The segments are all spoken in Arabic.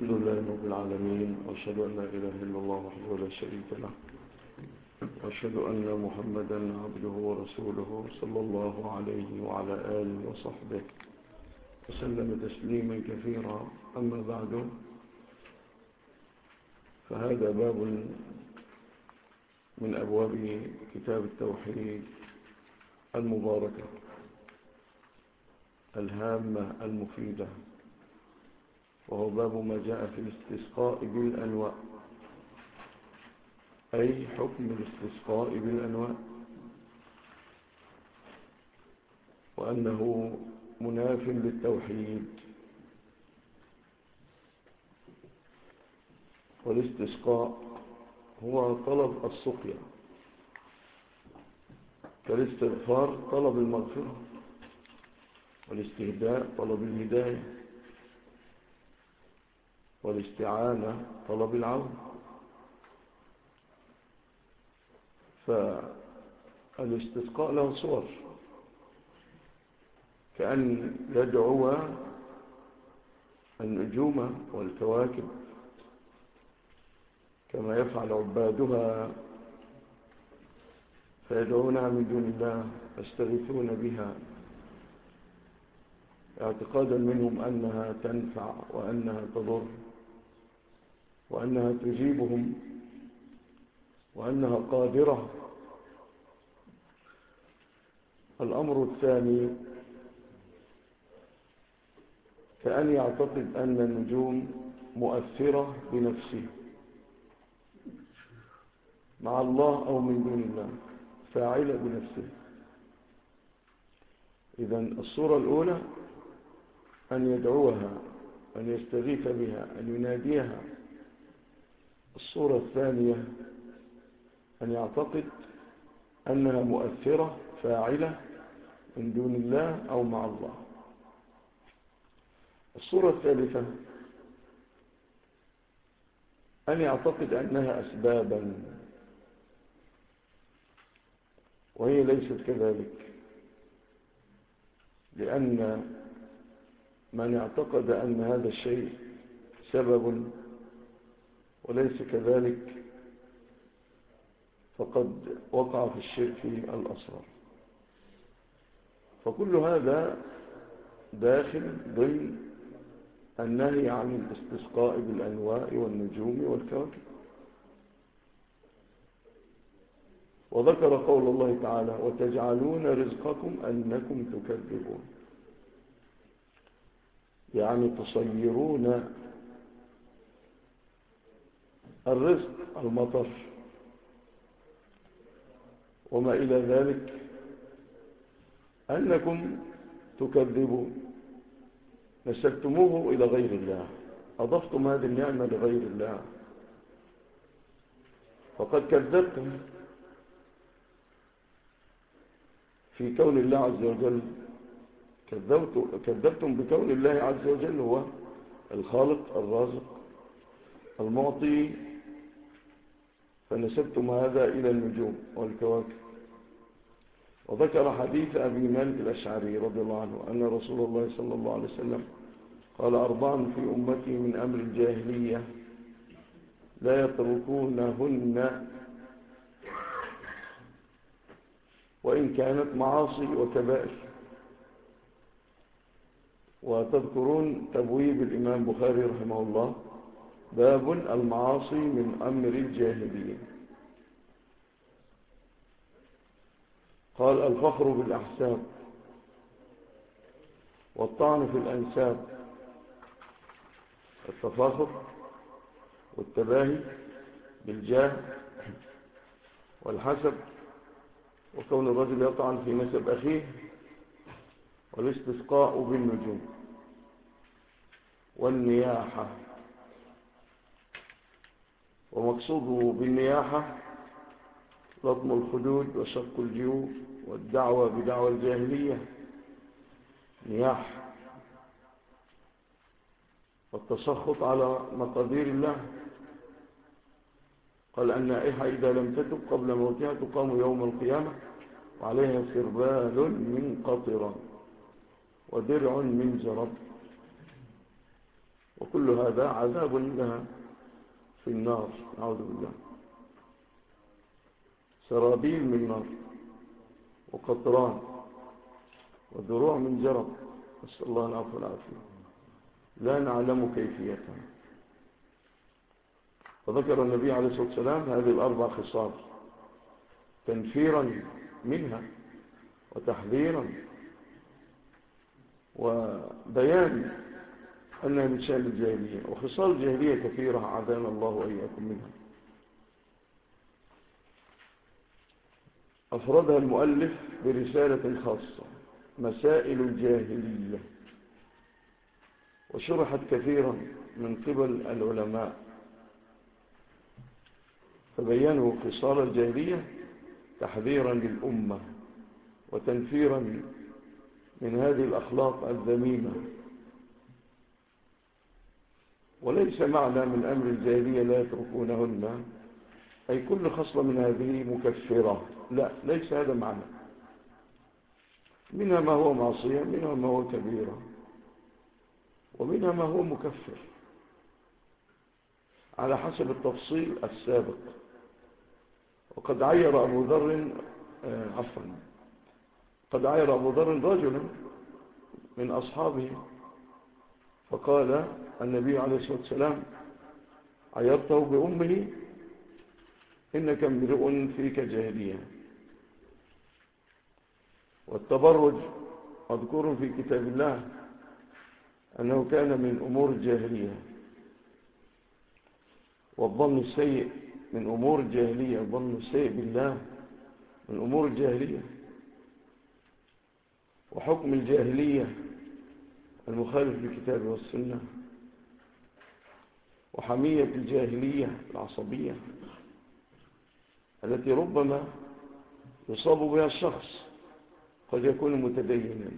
الحمد لله رب العالمين، وأشهد أن لا إله إلا الله وحده لا شريك له، وأشهد أن محمدا عبده ورسوله صلى الله عليه وعلى آله وصحبه وسلم تسليما كثيرا. أما بعد، فهذا باب من أبواب كتاب التوحيد المباركة الهامة المفيدة، وهو باب ما جاء في الاستسقاء بالأنواع، أي حكم الاستسقاء بالأنواع، وأنه مناف للتوحيد. والاستسقاء هو طلب السقيا، كالاستغفار طلب المغفرة، والاستهداء طلب الهداية، والاستعانة طلب العون. فالاستسقاء له صور، كأن يدعو النجوم والكواكب كما يفعل عبادها، فيدعونها من دون الله، يستغيثون بها اعتقادا منهم أنها تنفع وأنها تضر وأنها تجيبهم وأنها قادرة. الأمر الثاني، كأن يعتقد أن النجوم مؤثرة بنفسه مع الله أو من دون الله، فاعلة بنفسه. إذن الصورة الأولى أن يدعوها، أن يستغيث بها، أن يناديها. الصورة الثانية أن يعتقد أنها مؤثرة فاعلة من دون الله أو مع الله. الصورة الثالثة أن يعتقد أنها أسبابا، وهي ليست كذلك، لأن من اعتقد أن هذا الشيء سبب وليس كذلك فقد وقع في الشرك الأصغر. فكل هذا داخل ضمن النهي عن الاستسقاء بالأنواع والنجوم والكواكب. وذكر قول الله تعالى: وتجعلون رزقكم أنكم تكذبون، يعني تصيرون الرزق المطر وما إلى ذلك أنكم تكذبون، نسبتموه إلى غير الله، أضفتم هذه النعمة لغير الله، فقد كذبتم في كون الله عز وجل، كذبتم بكون الله عز وجل هو الخالق الرازق المعطي، فنسبتم هذا إلى النجوم والكواكب. وذكر حديث أبي مالك الأشعري رضي الله عنه أن رسول الله صلى الله عليه وسلم قال: 4 في أمتي من أمر الجاهلية لا يتركونهن وإن كانت معاصي وكبائر. وتذكرون تبويب الإمام بخاري رحمه الله: باب المعاصي من أمر الجاهلية. قال: الفخر بالأحساب، والطعن في الأنساب، التفاخر والتباهي بالجاه والحسب، وكون الرجل يطعن في نسب أخيه، والاستسقاء بالنجوم، والنياحة. ومقصوده بالنياحة لطم الخدود وشق الجيوب والدعوة بدعوى الجاهلية، نياح، والتسخط على مقادير الله. قال: النائحة إذا لم تتب قبل موتها تقام يوم القيامة وعليها سربال من قطران ودرع من جرب. وكل هذا عذاب لها في النار، نعوذ بالله. سرابيل من نار وقطران ودروع من جرب، نسأل الله العفو والعافية، لا نعلم كيفيتها. وذكر النبي عليه الصلاة والسلام هذه الأربع خصال تنفيرا منها وتحذيرا وبيان أنها من شأن الجاهلية. وخصال الجاهلية كثيرة، عافانا الله وإياكم منها. أفردها المؤلف برسالة خاصة، مسائل الجاهلية، وشرحت كثيرا من قبل العلماء، فبينوا خصال الجاهلية تحذيرا للأمة وتنفيرا من هذه الأخلاق الذميمة. وليس معنى من أمر الجاهلية لا يتركونهن أي كل خصلة من هذه مكفرة، لا، ليس هذا معنى. منها ما هو معصية، منها ما هو كبيرة، ومنها ما هو مكفر على حسب التفصيل السابق. وقد عير أبو ذر قد عير أبو ذر رجلا من أصحابه، فقال النبي عليه الصلاة والسلام: عيرته بأمه إنك امرؤ فيك جاهلية. والتبرج مذكور في كتاب الله أنه كان من أمور الجاهلية، والظن السيء من أمور الجاهلية، الظن السيء بالله من أمور الجاهلية. وحكم الجاهلية المخالف للكتاب والسنة، وحمية الجاهلية العصبية التي ربما يصاب بها الشخص، قد يكون متدينا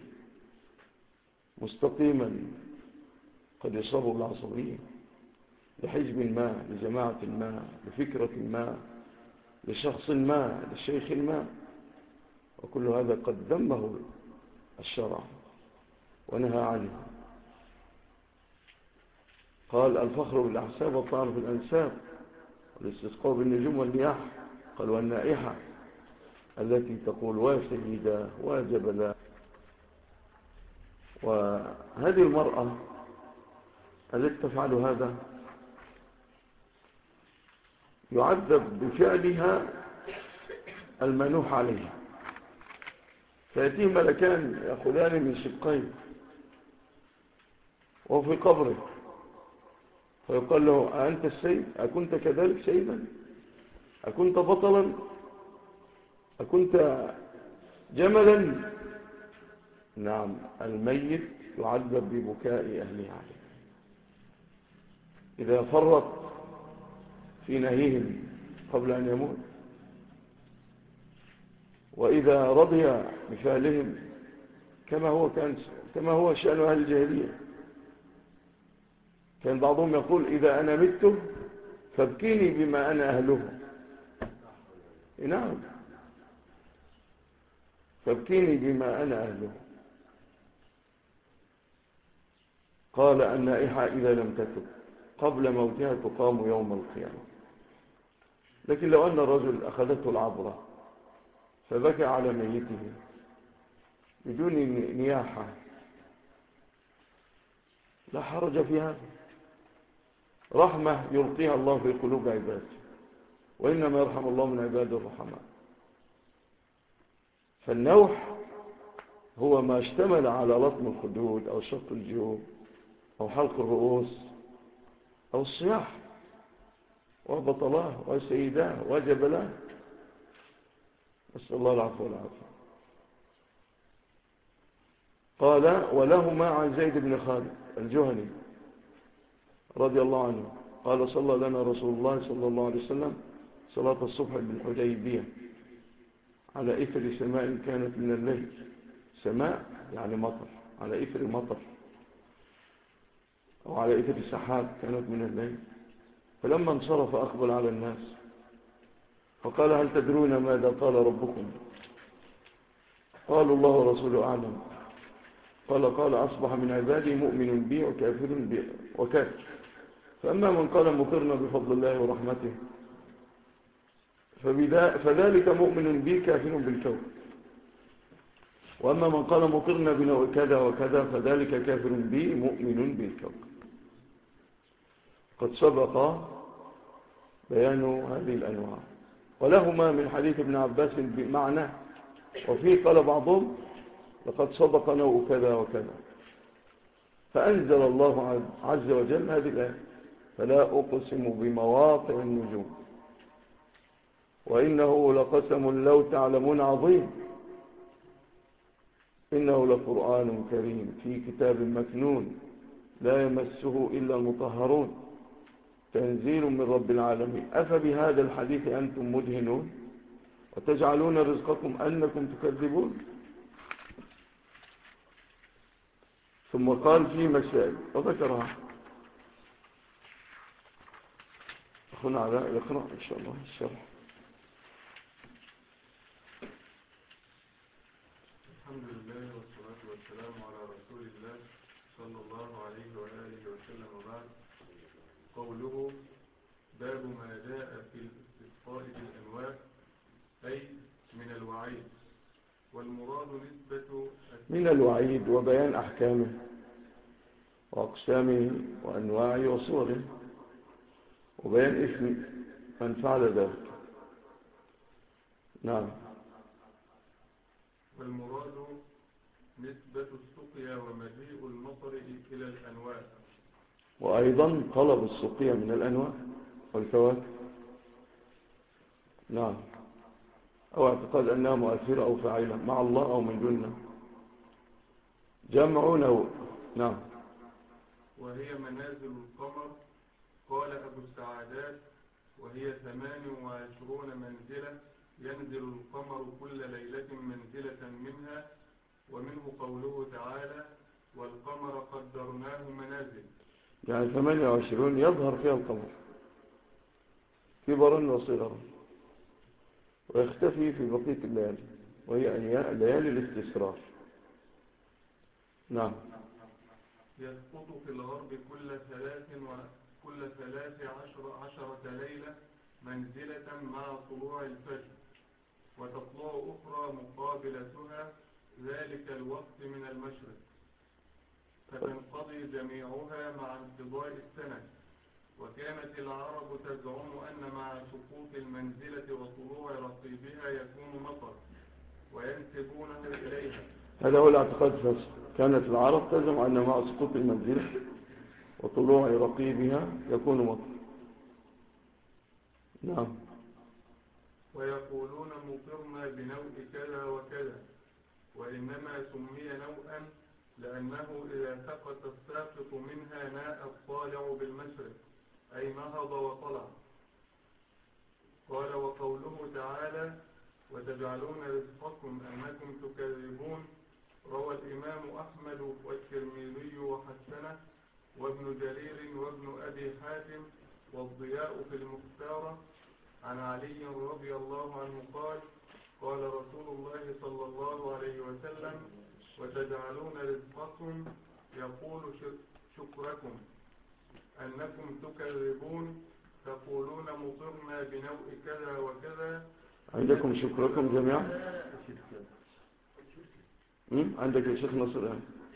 مستقيما، قد يصاب بالعصبية لحزب ما، لجماعة ما، لفكرة ما، لشخص ما، لشيخ ما، وكل هذا قد ذمه الشرع ونهى عنه. قال: الفخر بالأحساب والطعن في الأنساب والاستسقاء بالنجوم والنياح. قال: والنائحة التي تقول وسيدة وجبلا. وهذه المرأة التي تفعل هذا يعذب بفعلها المنوح عليه، فيأتيه ملكان يأخذان من شقين وهو في قبره، فيقال له: أنت السيد؟ أكنت كذلك سيدا؟ أكنت بطلا؟ أكنت جملا؟ نعم، الميت يعذب ببكاء أهله عليه إذا فرط في نهيهم قبل أن يموت، وإذا رضي بفعلهم كما هو شأن أهل الجاهلية. كان بعضهم يقول: إذا أنا مت فابكيني بما أنا أهله. نعم، فابكيني بما أنا أهله. قال: النائحة إذا لم تتب قبل موتها تقام يوم القيامة. لكن لو أن الرجل أخذته العبرة فبكى على ميته بدون نياحة لا حرج في هذا، رحمة يلقيها الله في قلوب عباده، وإنما يرحم الله من عباده الرحماء. فالنوح هو ما اشتمل على لطم الخدود أو شق الجيوب أو حلق الرؤوس أو الصياح وبطلاه وسيداه وجبلاه، نسأل الله العفو والعافية. قال: ولهما عن زيد بن خالد الجهني رضي الله عنه قال: صلى لنا رسول الله صلى الله عليه وسلم صلاة الصبح بالحديبية على إثر سماء كانت من الليل. سماء يعني مطر، على إثر مطر أو على إثر سحاب كانت من الليل. فلما انصرف أقبل على الناس فقال: هل تدرون ماذا قال ربكم؟ قالوا: الله ورسوله أعلم. قال أصبح من عبادي مؤمن بي وكافر بي وكافر. فأما من قال مطرنا بفضل الله ورحمته فذلك مؤمن بي كافر بالكون. وأما من قال مطرنا بنوع كذا وكذا فذلك كافر بي مؤمن بالكون. قد سبق بيان هذه الأنواع، ولهما من حديث ابن عباس بمعنى، وفيه قال بعضهم لقد سبق نوع كذا وكذا. فأنزل الله عز وجل هذه الآية: فلا أقسم بمواقع النجوم وإنه لقسم لو تعلمون عظيم إنه لقرآن كريم في كتاب مكنون لا يمسه إلا المطهرون تنزيل من رب العالمين أفبهذا الحديث أنتم مدهنون وتجعلون رزقكم أنكم تكذبون. ثم قال في مسائل وذكرها أخونا علاء يقرأ إن شاء الله الشرح. الحمد لله والصلاة والسلام على رسول الله صلى الله عليه وآله وسلم. وبعد. قوله باب ما جاء في الاستسقاء بالأنواع أي من الوعيد، والمراد نسبة من الوعيد وبيان أحكامه وأقسامه وأنواعه وصوره وبيان اسم من فعل ذلك. نعم. والمراد نسبة السقيا ومجيء المطر إلى الأنواع، وأيضا طلب السقيا من الأنواع والفواكه. نعم. أو اعتقاد أنها مؤثرة أو فاعلة مع الله أو من دونه. جمع نوع. نعم. وهي منازل القمر. قال أبو السعادات وهي 28 منزلة ينزل القمر كل ليلة منزلة منها، ومنه قوله تعالى والقمر قدرناه منازل، يعني 28 يظهر فيها القمر كبرا وصغرا ويختفي في بقية الليالي وهي ليالي الاستسرار. نعم. يسقط في الغرب كل 13 ليلة منزلة مع طلوع الفجر، وتطلع أخرى مقابلتها ذلك الوقت من المشرق، فتنقضي جميعها مع انقضاء السنة. وكانت العرب تزعم أن مع سقوط المنزلة وطلوع رقيبها يكون مطر وينسبونه إليها. هذا هو الاعتقاد الفاسد. كانت العرب تزعم أن مع سقوط المنزلة وطلوع رقيبها يكون مطر. نعم. ويقولون مطرنا بنوء كذا وكذا، وإنما سمي نوءا لأنه إذا سقط الساقط منها ناء الطالع بالمشرق أي نهض وطلع. قال وقوله تعالى وتجعلون رزقكم أنكم تكذبون روى الإمام أحمد والترمذي وحسنه وابن جرير وابن أبي حاتم والضياء في المختارة عن علي رضي الله عنه قال قال رسول الله صلى الله عليه وسلم وتجعلون رزقكم يقول شكركم أنكم تكذبون تقولون مطرنا بنوء كذا وكذا. عندكم شكركم جميعا. عندك يا شيخ نصر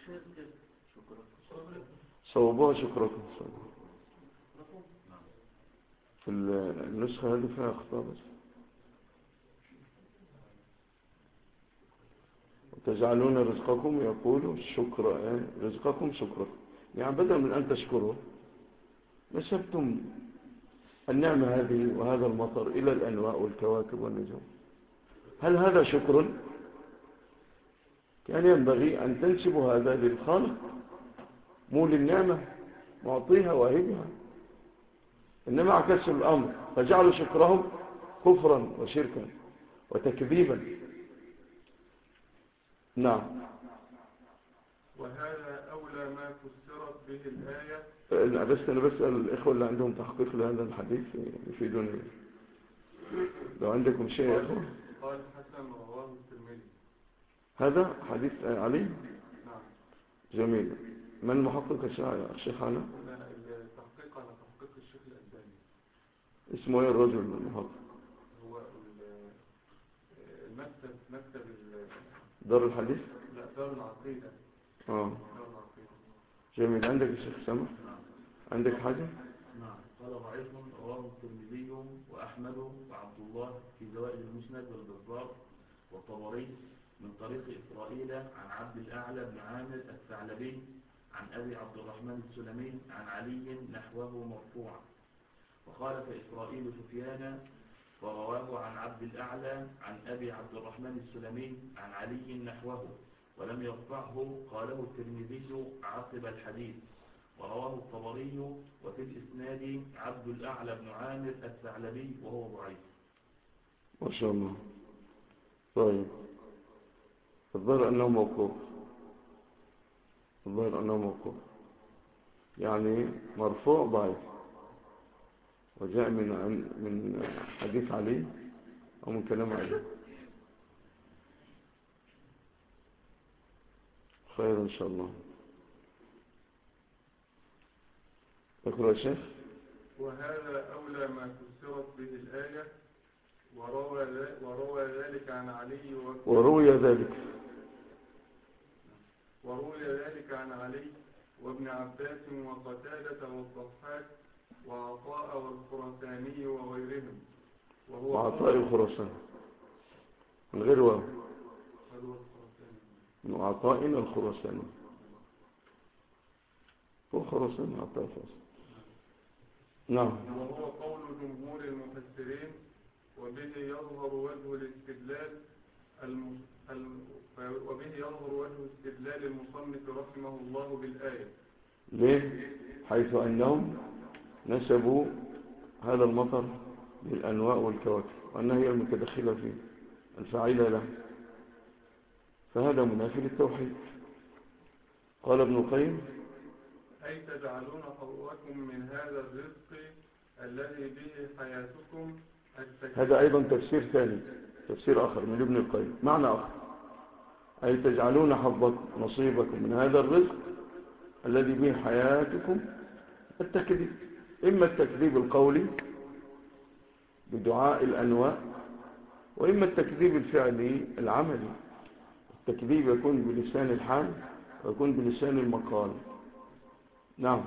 صوبوها شكركم. في النسخة هذه فيها أخطاء بس. وتجعلون رزقكم يقولوا شكرا يعني رزقكم شكركم يعني بدل من أن تشكروا نسبتم النعمة هذه وهذا المطر إلى الأنواع والكواكب والنجوم. هل هذا شكر؟ كان ينبغي أن تنسبوا هذا للخالق مو للنعمة معطيها واهبها. إنما عكسوا الأمر فجعلوا شكرهم كفرا وشركا وتكذيبا. نعم. وهذا أولى ما فسرت به الآية. أنا بسأل الإخوة اللي عندهم تحقيق لهذا الحديث يفيدوني لو عندكم شيء يا إخوة. قال حسن رواه الترمذي. هذا حديث علي. نعم. جميل. من محقق الشيخ هنا؟ التحقيق على تحقيق الشيخ الألباني. اسمه ايه الرجل المحقق؟ هو مكتب دار الحديث؟ لا، دار العقيدة. دار العقيدة. جميل. عندك الشيخ سامح؟ عندك حاجة؟ نعم. قال ضعيف رواه الترمذي وأحمد وعبد الله في زوائد المسند والبزار والطبري من طريق إسرائيل عن عبد الأعلى بن عامر الثعلبي عن أبي عبد الرحمن السلمي عن علي نحوه مرفوعا. وخالف إسرائيل سفيان ورواه عن عبد الأعلى عن أبي عبد الرحمن السلمي عن علي نحوه ولم يرفعه. قاله الترمذي عقب الحديث. ورواه الطبري وفي الإسناد عبد الأعلى بن عامر الثعلبي وهو ضعيف. ما شاء الله. طيب، الظاهر أنه موقوف، يعني مرفوع ضعيف، وجاء من حديث علي أو من كلام علي. خير إن شاء الله. اقرأ يا شيخ. وهذا أولى ما فسرت به الآية. وروى ذلك عن علي وروي ذلك عن علي وابن عباس وقتادة والضحاك وعطاء والخراساني وغيرهم. وعطاء الخراساني من غير واو. وعطاء الخراساني هو خراساني عطاء الخراساني. نعم. وهو قول جمهور المفسرين وبه يظهر وجه استدلال المصنف رحمه الله بالآية. ليه؟ حيث أنهم نسبوا هذا المطر للأنواء والكواكب وأنها هي المتدخلة فيه الفاعلة له، فهذا منافي للتوحيد. قال ابن القيم: أي تجعلون حظكم من هذا الرزق الذي به حياتكم. هذا أيضا تفسير ثاني، تفسير آخر من ابن القيم، معنى آخر. أي تجعلون حظكم، نصيبكم من هذا الرزق الذي به حياتكم التكذيب، إما التكذيب القولي بدعاء الأنواء، وإما التكذيب الفعلي العملي. التكذيب يكون بلسان الحال ويكون بلسان المقال. نعم.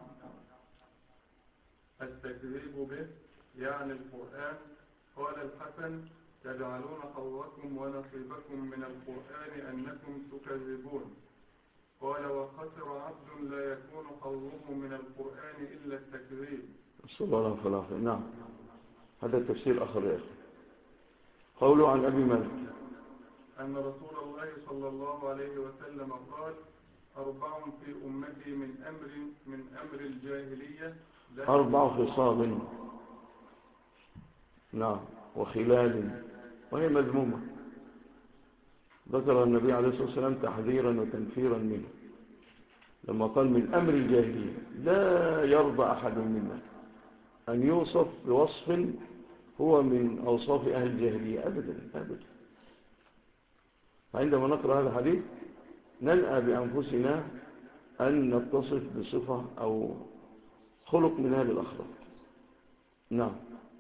التكذيب به يعني القرآن. قال الحسن: تجعلون حظكم ونصيبكم من القرآن أنكم تكذبون. قال: وخسر عبد لا يكون حظه من القرآن إلا التكذيب. صلى الله عليه وسلم. نعم، هذا التفسير آخر يا أخي. قوله عن أبي مالك أن رسول الله صلى الله عليه وسلم قال: 4 في أمتي من أمر الجاهلية 4 خصال، نعم، وخلال، وهي مذمومة. ذكر النبي عليه الصلاة والسلام تحذيرا وتنفيرا منه لما قال من أمر الجاهلية. لا يرضى أحد منا أن يوصف بوصف هو من أوصاف أهل الجاهلية أبدا أبدا. عندما نقرأ هذا الحديث ننأى بأنفسنا أن نتصف بصفة أو خلق من هذه الأخلاق. نعم.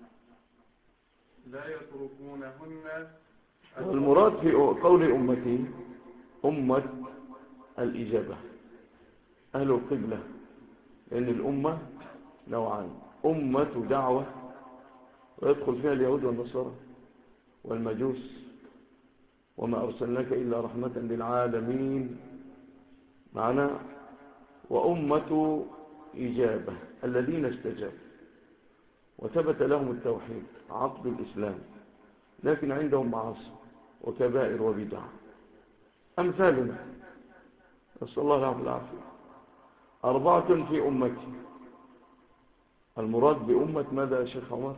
لا يتركونهن. المراد في قول أمتي أمة الإجابة، أهل القبلة، لأن الأمة نوعان: أمة دعوة ويدخل فيها اليهود والنصارى والمجوس، وما أرسلناك إلا رحمة للعالمين معنا، وأمة إجابة الذين استجابوا وثبت لهم التوحيد عقد الإسلام، لكن عندهم معاصي وكبائر وبدع أمثالنا، نسأل الله العافية. 4 في أمتي. المراد بأمة ماذا يا شيخ عمر؟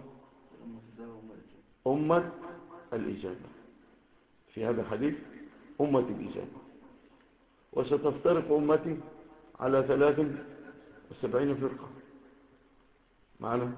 أمة الإجابة. في هذا الحديث أمة الإجابة. وستفترق أمتي على 73 فرقة معنا.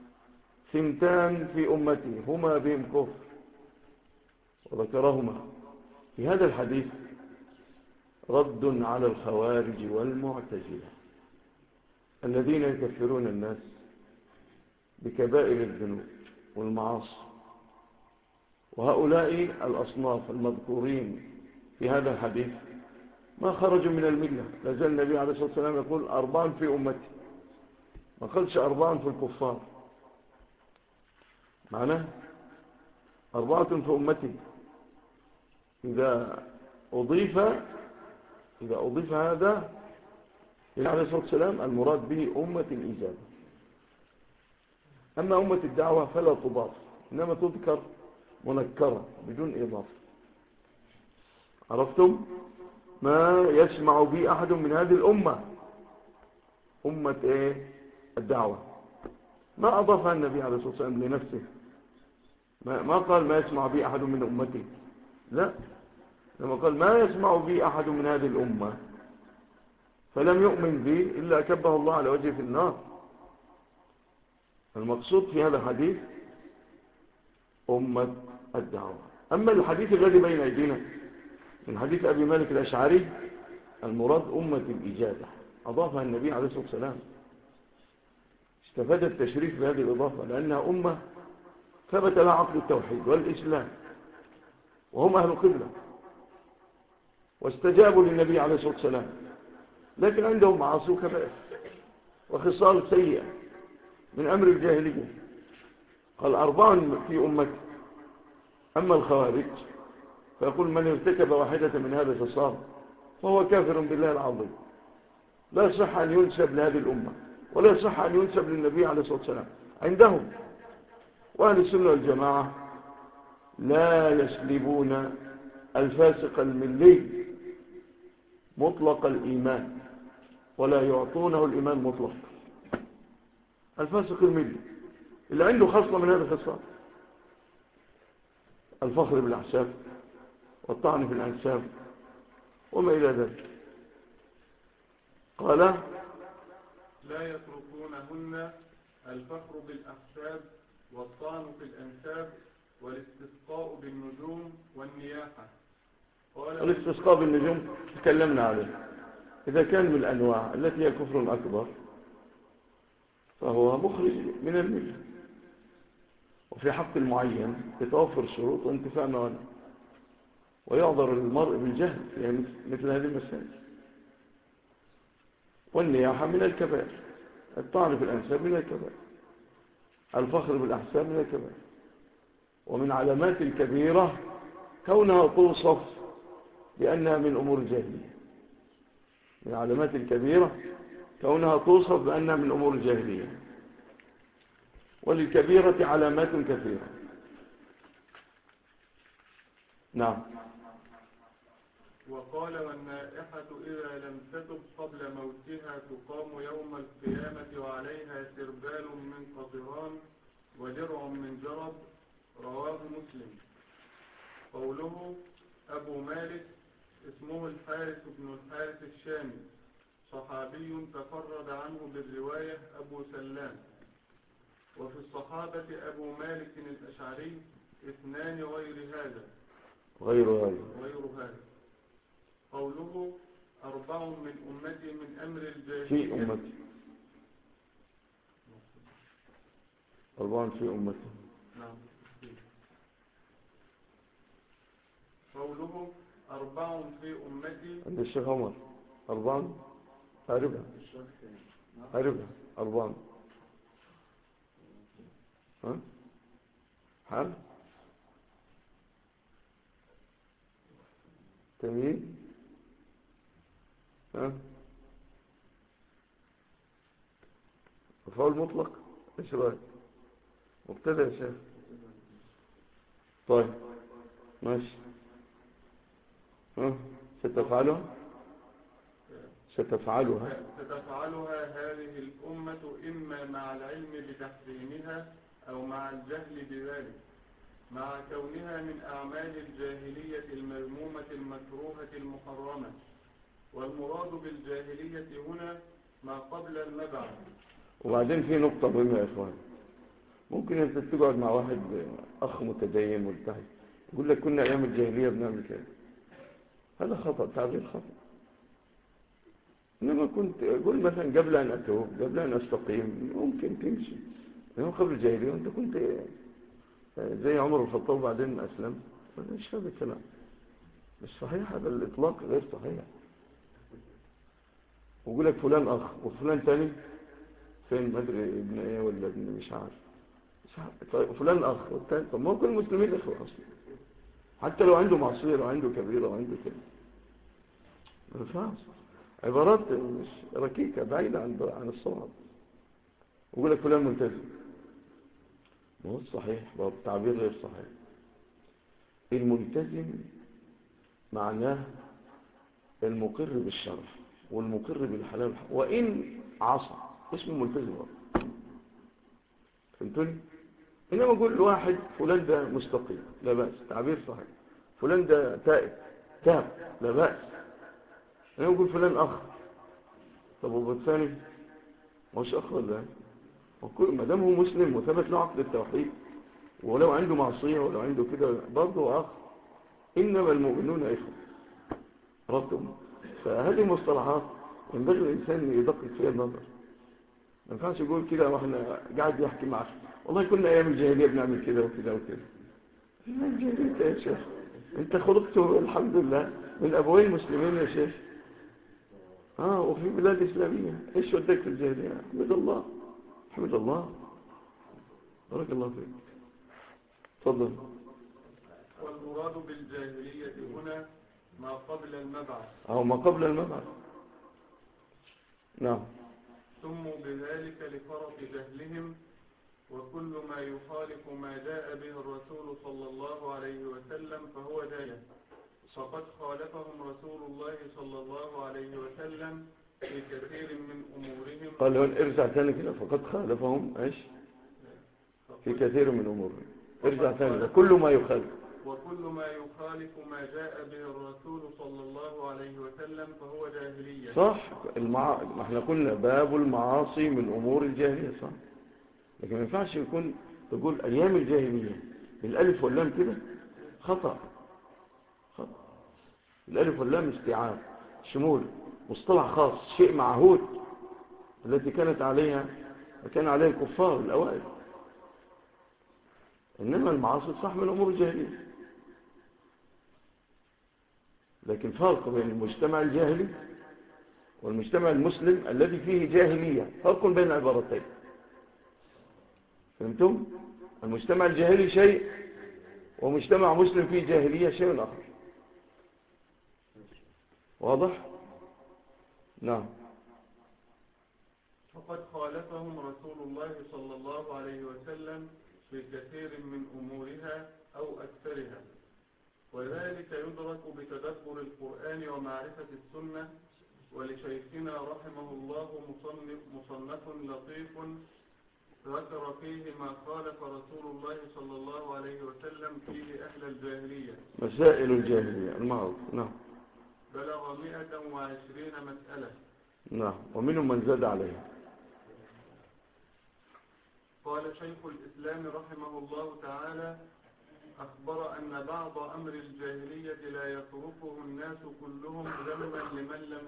2 في أمتي هما بهم كفر، وذكرهما في هذا الحديث رد على الخوارج والمعتزلة الذين يكفرون الناس بكبائر الذنوب والمعاصي. وهؤلاء الأصناف المذكورين في هذا الحديث ما خرجوا من الملة. لازال النبي عليه الصلاة والسلام يقول 4 في أمتي، ما قالش 4 في الكفار، معناه 4 في أمتي. إذا أضيف هذا إلى عليه الصلاة والسلام المراد به أمة الإجابة. أما أمة الدعوة فلا تضاف، إنما تذكر منكرة بدون إضافة. عرفتم؟ ما يسمع به أحد من هذه الأمة، أمة إيه؟ الدعوة. ما أضافها النبي عليه الصلاة والسلام لنفسه، ما قال ما يسمع به أحد من أمته، لا، لما قال ما يسمع به أحد من هذه الأمة فلم يؤمن به إلا أكبه الله على وجهه في النار. المقصود في هذا الحديث أمة الدعوة. أما الحديث الذي بين أيدينا من حديث أبي مالك الأشعري المراد أمة الإجابة، أضافها النبي عليه الصلاة والسلام. استفاد التشريف بهذه الإضافة لأنها أمة ثبت لها عقد التوحيد والإسلام، وهم أهل القبلة واستجابوا للنبي عليه الصلاة والسلام، لكن عندهم معاصي وكبائر وخصال سيئة من أمر الجاهلية. قال 4 في أمتي. أما الخوارج فيقول من ارتكب واحدة من هذا الخصال فهو كافر بالله العظيم. لا يصح أن ينسب لهذه الأمة ولا يصح أن ينسب للنبي عليه الصلاة والسلام عندهم. وأهل السنة والجماعة لا يسلبون الفاسق الملي مطلق الإيمان ولا يعطونه الإيمان مطلق. الفاسق الملي اللي عنده خصلة من هذا الخصال، الفخر بالأحساب والطعن في الأنساب وما إلى ذلك، قال لا يتركونهن الفخر بالأحساب والطعن في الأنساب والاستسقاء بالنجوم والنياحة. الاستسقاء بالنجوم تكلمنا عليه، إذا كان من الأنواع التي هي كفر أكبر فهو مخرج من الملة. وفي حق المعين يتوفر شروط وانتفاء موانع، ويعذر المرء بالجهل في مثل هذه المسائل. والنياحة من الكبائر، الطعن في الأنساب من الكبائر، الفخر بالأحساب من الكبائر. ومن علامات الكبيرة كونها توصف بأنها من أمور الجاهلية. من علامات الكبيرة كونها توصف بأنها من أمور الجاهلية. وللكبيرة علامات كثيرة. نعم. وقال والنائحة إذا لم تتب قبل موتها تقام يوم القيامة وعليها سربال من قطران ودرع من جرب. رواه مسلم. قوله أبو مالك اسمه الحارث بن الحارث الشامي، صحابي تفرد عنه بالرواية أبو سلام. وفي الصحابة أبو مالك الأشعري 2 غير هذا. قوله 4 من أمتي من أمر الجاهلية في أمتي، 4 في أمتي. نعم. قوله 4 في أمتي عند الشيخ عمر 4 عربها 4 ها حال تمييز ها مفعول مطلق. ايش رايك؟ مبتدا يا شيخ. طيب ماشي. ها ستفعلها هذه الأمة إما مع العلم بتحريمها أو مع الجهل بذلك، مع كونها من أعمال الجاهلية المذمومة المكروهة المحرمة. والمراد بالجاهلية هنا ما قبل المبعث. وبعدين في نقطة مهمة يا إخوان، ممكن أنت تقعد مع واحد أخ متدين ملتحي يقول لك كنا أيام الجاهلية بنعمل كده. هذا خطأ، تعبير خطأ. إنما كنت أقول مثلا قبل أن أتوب، قبل أن أستقيم ممكن تمشي. إنما قبل الجاهلية وأنت كنت زي عمر الخطاب بعدين أسلم، مش هذا الكلام، مش صحيح، هذا الإطلاق غير صحيح. ويقول لك فلان أخ وفلان تاني فين، ما أدري ابن إيه ولا ابن مش عارف. طيب فلان أخ والتاني، طب ما هو كل المسلمين إخوة أصلا، حتى لو عنده معصية، لو عنده كبيرة وعنده كده، ما ينفعش. عبارات مش ركيكة بعيدة عن الصواب. ويقول لك فلان ملتزم، ما هو صحيح، ما هو التعبير غير صحيح. الملتزم معناه المقر بالشرع والمقر بالحلال وإن عصى اسمه ملتزم. فهمتوني؟ إنما أقول لواحد فلان ده مستقيم لا بأس، تعبير صحيح. فلان ده تاب لا بأس. إنما أقول فلان أخ، طب وبالثاني مش أخ ولا ما دام هو مسلم وثبت له عقد التوحيد، ولو عنده معصية ولو عنده كده برضه أخ. إنما المؤمنون إخوة ربهم. فهذه المصطلحات ينبغي الإنسان يدقق فيها النظر. ما ينفعش يقول كده واحنا قاعد يحكي معك والله كنا أيام الجاهلية بنعمل كده وكده وكده. الجاهلية يا شيخ، أنت خلقت الحمد لله من أبوين مسلمين يا شيخ، وفي بلاد إسلامية، إيش ودك في الجاهلية؟ حمد الله، حمد الله، بارك الله فيك. تفضل. والمراد بالجاهلية هنا ما قبل المبعث، أو ما قبل المبعث. نعم. سموا بذلك لفرط جهلهم، وكل ما يخالف ما جاء به الرسول صلى الله عليه وسلم فهو جاهل، فقد خالفهم رسول الله صلى الله عليه وسلم في كثير من أمورهم. قال هون ارجع ثاني كده، فقد خالفهم ايش في كثير من أمورهم. ارجع ثاني، وكل ما يخالف ما جاء به الرسول صلى الله عليه وسلم فهو جاهلية. صح. ما احنا قلنا باب المعاصي من أمور الجاهلية، صح. لكن ما ينفعش يكون تقول أيام الجاهلية بالألف واللام كده، خطأ. الألف واللام استيعاب، شمول، مصطلح خاص، شيء معهود التي كان عليها الكفار الأوائل. إنما المعاصي صح من أمور الجاهلية. لكن فرق بين المجتمع الجاهلي والمجتمع المسلم الذي فيه جاهلية، فرق بين العبارتين. فهمتم؟ المجتمع الجاهلي شيء، ومجتمع مسلم فيه جاهلية شيء آخر. واضح؟ نعم. فقد خالفهم رسول الله صلى الله عليه وسلم في كثير من أمورها أو أكثرها، وذلك يدرك بتدبر القرآن ومعرفة السنة. ولشيخنا رحمه الله مصنف لطيف ذكر فيه ما خالف رسول الله صلى الله عليه وسلم فيه أهل الجاهلية، مسائل الجاهلية المعروف. نعم. بلغ 120 مسألة. نعم. ومنهم من زاد عليها. قال شيخ الإسلام رحمه الله تعالى: أخبر أن بعض أمر الجاهلية لا يتركه الناس كلهم ذنبا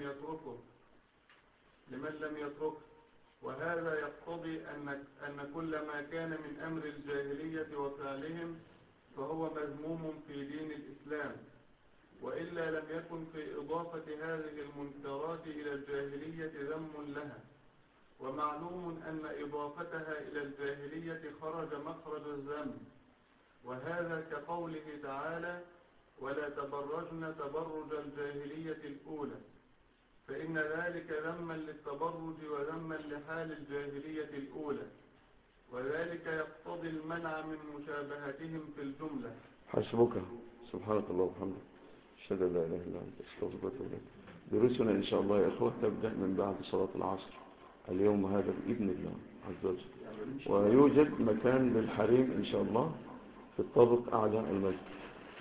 لمن لم يتركه، وهذا يقتضي أن كل ما كان من أمر الجاهلية وفعلهم فهو مذموم في دين الإسلام، وإلا لم يكن في إضافة هذه المنكرات إلى الجاهلية ذم لها. ومعلوم أن إضافتها إلى الجاهلية خرج مخرج الذم، وهذا كقوله تعالى: ولا تبرجن تبرج الجاهلية الأولى، فإن ذلك ذما للتبرج وذما لحال الجاهلية الأولى، وذلك يقتضي المنع من مشابهتهم في الجملة. حسبك. سبحانك الله وبحمدك، أشهد أن لا إله إلا أنت، أستغفرك وأتوب إليك. دروسنا إن شاء الله يا إخوة تبدأ من بعد صلاة العصر اليوم هذا بإذن الله عز وجل، ويوجد مكان للحريم إن شاء الله في الطابق أعلى المسجد.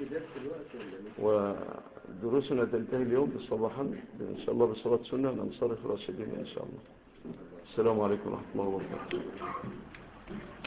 ودروسنا تنتهي اليوم صباحا إن شاء الله بصلاة سنة، ننصرف راشدين إن شاء الله. السلام عليكم ورحمة الله وبركاته.